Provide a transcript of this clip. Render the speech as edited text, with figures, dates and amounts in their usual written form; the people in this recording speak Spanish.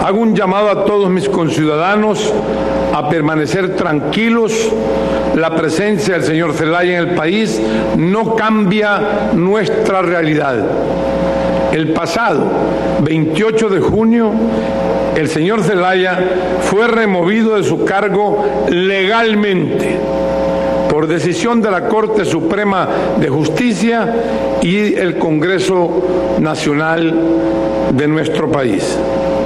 Hago un llamado a todos mis conciudadanos a permanecer tranquilos. La presencia del señor Zelaya en el país no cambia nuestra realidad. El pasado 28 de junio, el señor Zelaya fue removido de su cargo legalmente por decisión de la Corte Suprema de Justicia y el Congreso Nacional de nuestro país.